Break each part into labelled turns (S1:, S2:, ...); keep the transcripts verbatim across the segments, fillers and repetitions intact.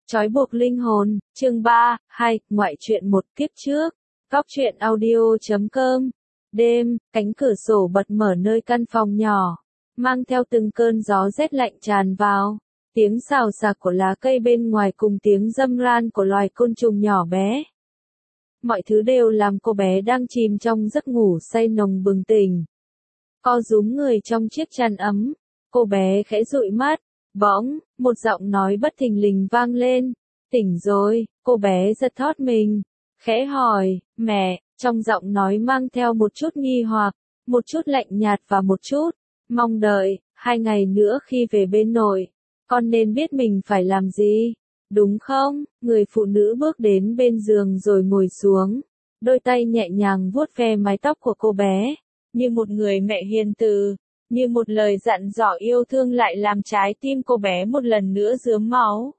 S1: Trói buộc linh hồn, chương ba, hai, ngoại truyện một kiếp trước. Góc truyện audio chấm com. Đêm, cánh cửa sổ bật mở nơi căn phòng nhỏ, mang theo từng cơn gió rét lạnh tràn vào. Tiếng xào xạc của lá cây bên ngoài cùng tiếng râm ran của loài côn trùng nhỏ bé. Mọi thứ đều làm cô bé đang chìm trong giấc ngủ say nồng bừng tỉnh. Co rúm người trong chiếc chăn ấm, cô bé khẽ dụi mắt. Bỗng, một giọng nói bất thình lình vang lên. Tỉnh rồi, cô bé giật thót mình. Khẽ hỏi, mẹ, trong giọng nói mang theo một chút nghi hoặc, một chút lạnh nhạt và một chút mong đợi. Hai ngày nữa khi về bên nội, con nên biết mình phải làm gì, đúng không? Người phụ nữ bước đến bên giường rồi ngồi xuống. Đôi tay nhẹ nhàng vuốt ve mái tóc của cô bé, như một người mẹ hiền từ. Như một lời dặn dò yêu thương lại làm trái tim cô bé một lần nữa rướm máu.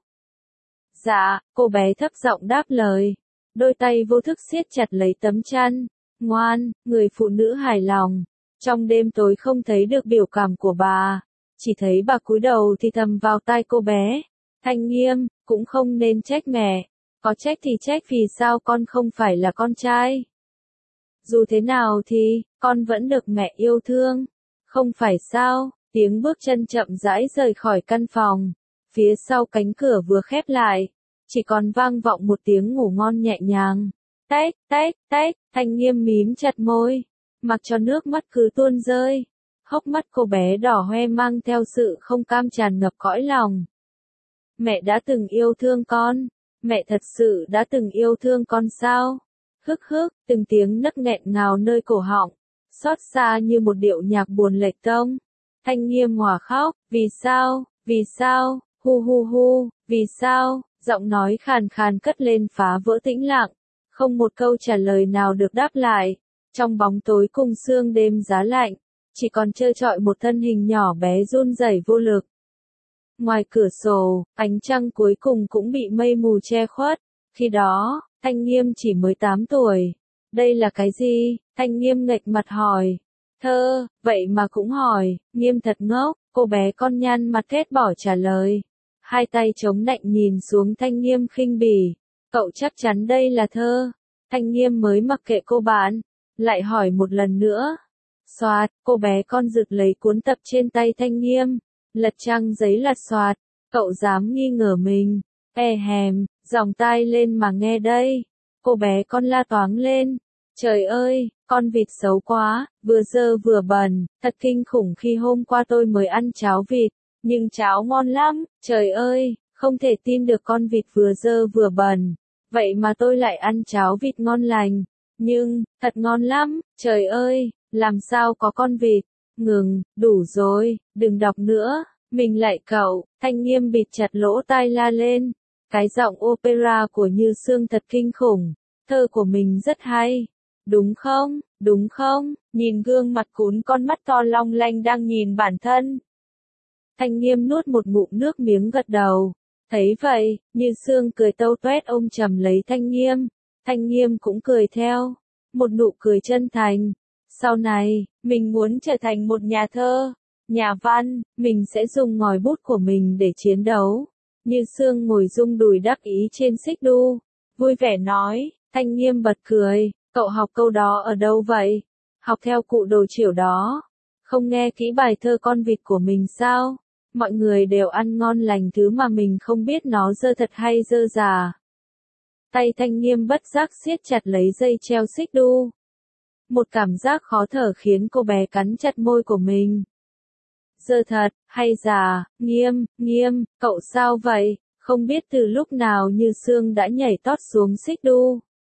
S1: Dạ, cô bé thấp giọng đáp lời. Đôi tay vô thức siết chặt lấy tấm chăn. Ngoan, người phụ nữ hài lòng. Trong đêm tối không thấy được biểu cảm của bà. Chỉ thấy bà cúi đầu thì thầm vào tai cô bé. Thanh Nghiêm, cũng không nên trách mẹ. Có trách thì trách vì sao con không phải là con trai. Dù thế nào thì, con vẫn được mẹ yêu thương. Không phải sao, tiếng bước chân chậm rãi rời khỏi căn phòng. Phía sau cánh cửa vừa khép lại, chỉ còn vang vọng một tiếng ngủ ngon nhẹ nhàng. Tách, tách, tách, Thanh Nghiêm mím chặt môi, mặc cho nước mắt cứ tuôn rơi. Hốc mắt cô bé đỏ hoe mang theo sự không cam tràn ngập cõi lòng. Mẹ đã từng yêu thương con, mẹ thật sự đã từng yêu thương con sao? Hức hức, từng tiếng nấc nghẹn ngào nơi cổ họng. Xót xa như một điệu nhạc buồn lệch tông. Thanh Nghiêm hòa khóc, vì sao, vì sao, hu hu hu, vì sao, giọng nói khàn khàn cất lên phá vỡ tĩnh lặng. Không một câu trả lời nào được đáp lại. Trong bóng tối cùng sương đêm giá lạnh, chỉ còn trơ trọi một thân hình nhỏ bé run rẩy vô lực. Ngoài cửa sổ, ánh trăng cuối cùng cũng bị mây mù che khuất. Khi đó, Thanh Nghiêm chỉ mới tám tuổi. Đây là cái gì? Thanh Nghiêm nghệch mặt hỏi. Thơ, vậy mà cũng hỏi, Nghiêm thật ngốc, cô bé con nhăn mặt thét bỏ trả lời. Hai tay chống nạnh nhìn xuống Thanh Nghiêm khinh bỉ. Cậu chắc chắn đây là thơ. Thanh Nghiêm mới mặc kệ cô bạn, lại hỏi một lần nữa. Xoạt, cô bé con giật lấy cuốn tập trên tay Thanh Nghiêm, lật trang giấy lật xoạt. Cậu dám nghi ngờ mình. E hèm, dòng tai lên mà nghe đây. Cô bé con la toáng lên. Trời ơi, con vịt xấu quá, vừa dơ vừa bẩn, thật kinh khủng khi hôm qua tôi mới ăn cháo vịt, nhưng cháo ngon lắm, trời ơi, không thể tin được con vịt vừa dơ vừa bẩn, vậy mà tôi lại ăn cháo vịt ngon lành, nhưng, thật ngon lắm, trời ơi, làm sao có con vịt, ngừng, đủ rồi, đừng đọc nữa, mình lại cậu, Thanh Nghiêm bịt chặt lỗ tai la lên, cái giọng opera của Như Sương thật kinh khủng, thơ của mình rất hay. Đúng không, đúng không, nhìn gương mặt cún con mắt to long lanh đang nhìn bản thân. Thanh Nghiêm nuốt một ngụm nước miếng gật đầu. Thấy vậy, Như Sương cười tâu toét ôm chầm lấy Thanh Nghiêm. Thanh Nghiêm cũng cười theo. Một nụ cười chân thành. Sau này, mình muốn trở thành một nhà thơ, nhà văn, mình sẽ dùng ngòi bút của mình để chiến đấu. Như Sương ngồi rung đùi đắc ý trên xích đu. Vui vẻ nói, Thanh Nghiêm bật cười. Cậu học câu đó ở đâu vậy? Học theo cụ Đồ Chiểu đó. Không nghe kỹ bài thơ con vịt của mình sao? Mọi người đều ăn ngon lành thứ mà mình không biết nó dơ thật hay dơ già. Tay Thanh Nghiêm bất giác siết chặt lấy dây treo xích đu. Một cảm giác khó thở khiến cô bé cắn chặt môi của mình. Dơ thật, hay già, Nghiêm, Nghiêm, cậu sao vậy? Không biết từ lúc nào Như Sương đã nhảy tót xuống xích đu.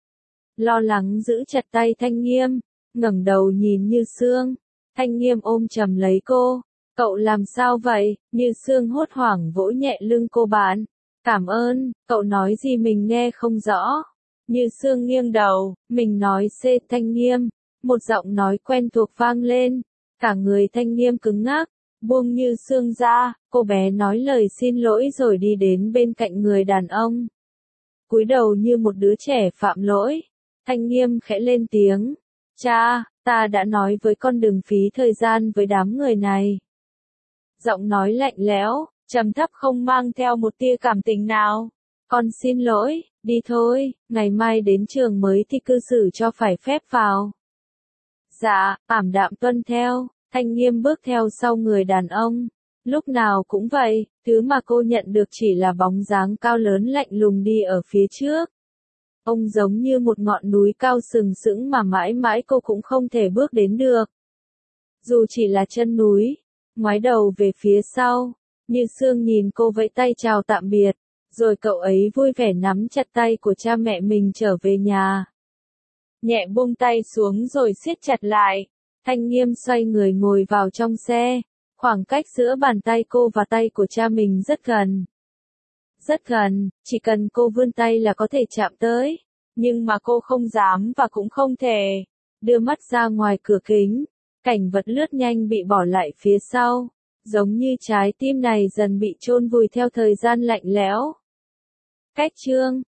S1: Lo lắng giữ chặt tay Thanh Nghiêm, ngẩng đầu nhìn Như Sương. Thanh Nghiêm ôm chầm lấy cô. Cậu làm sao vậy? Như Sương hốt hoảng vỗ nhẹ lưng cô bạn. Cảm ơn, cậu nói gì mình nghe không rõ. Như Sương nghiêng đầu, mình nói xê Thanh Nghiêm. Một giọng nói quen thuộc vang lên. Cả người Thanh Nghiêm cứng ngắc, buông Như Sương ra, cô bé nói lời xin lỗi rồi đi đến bên cạnh người đàn ông. Cúi đầu như một đứa trẻ phạm lỗi. Thanh Nghiêm khẽ lên tiếng. Cha, ta đã nói với con đừng phí thời gian với đám người này. Giọng nói lạnh lẽo, trầm thấp không mang theo một tia cảm tình nào. Con xin lỗi, đi thôi, ngày mai đến trường mới thì cư xử cho phải phép vào. Dạ, ảm đạm tuân theo, Thanh Nghiêm bước theo sau người đàn ông. Lúc nào cũng vậy, thứ mà cô nhận được chỉ là bóng dáng cao lớn lạnh lùng đi ở phía trước. Ông giống như một ngọn núi cao sừng sững mà mãi mãi cô cũng không thể bước đến được. Dù chỉ là chân núi, ngoái đầu về phía sau, Như Sương nhìn cô vẫy tay chào tạm biệt, rồi cậu ấy vui vẻ nắm chặt tay của cha mẹ mình trở về nhà. Nhẹ buông tay xuống rồi siết chặt lại, Thanh Nghiêm xoay người ngồi vào trong xe, khoảng cách giữa bàn tay cô và tay của cha mình rất gần. Rất gần, chỉ cần cô vươn tay là có thể chạm tới, nhưng mà cô không dám và cũng không thể. Đưa mắt ra ngoài cửa kính, cảnh vật lướt nhanh bị bỏ lại phía sau, giống như trái tim này dần bị chôn vùi theo thời gian lạnh lẽo. Cách chương